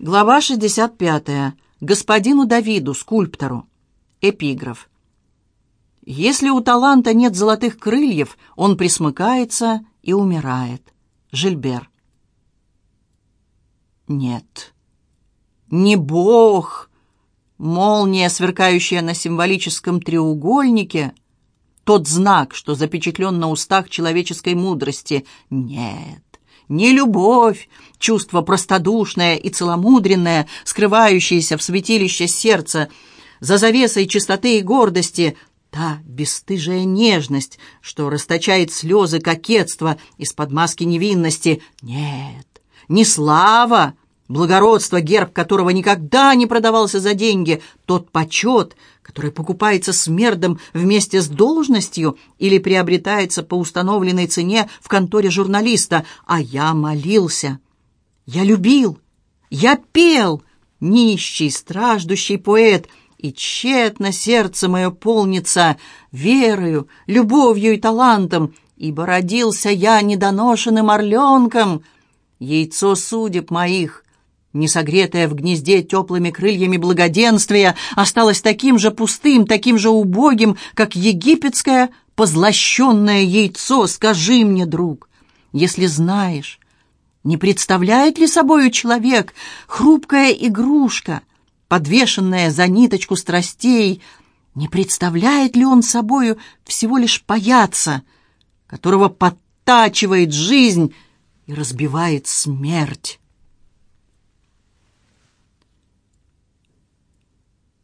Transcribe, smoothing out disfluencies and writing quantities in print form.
Глава 65. Господину Давиду, скульптору. Эпиграф. Если у таланта нет золотых крыльев, он пресмыкается и умирает. Жильбер. Нет, не Бог, молния, сверкающая на символическом треугольнике, тот знак, что запечатлен на устах человеческой мудрости. Нет. Не любовь, чувство простодушное и целомудренное, скрывающееся в святилище сердца, за завесой чистоты и гордости, та бесстыжая нежность, что расточает слезы кокетства из-под маски невинности. Нет, не слава, благородство, герб которого никогда не продавался за деньги, тот почет, который покупается смердом вместе с должностью или приобретается по установленной цене в конторе журналиста. А я молился, я любил, я пел, нищий, страждущий поэт, и тщетно сердце мое полнится верою, любовью и талантом, ибо родился я недоношенным орленком. Яйцо судеб моих, не согретая в гнезде теплыми крыльями благоденствия, осталось таким же пустым, таким же убогим, как египетское позлощенное яйцо. Скажи мне, друг, если знаешь, не представляет ли собою человек хрупкая игрушка, подвешенная за ниточку страстей, не представляет ли он собою всего лишь паяца, которого подтачивает жизнь и разбивает смерть?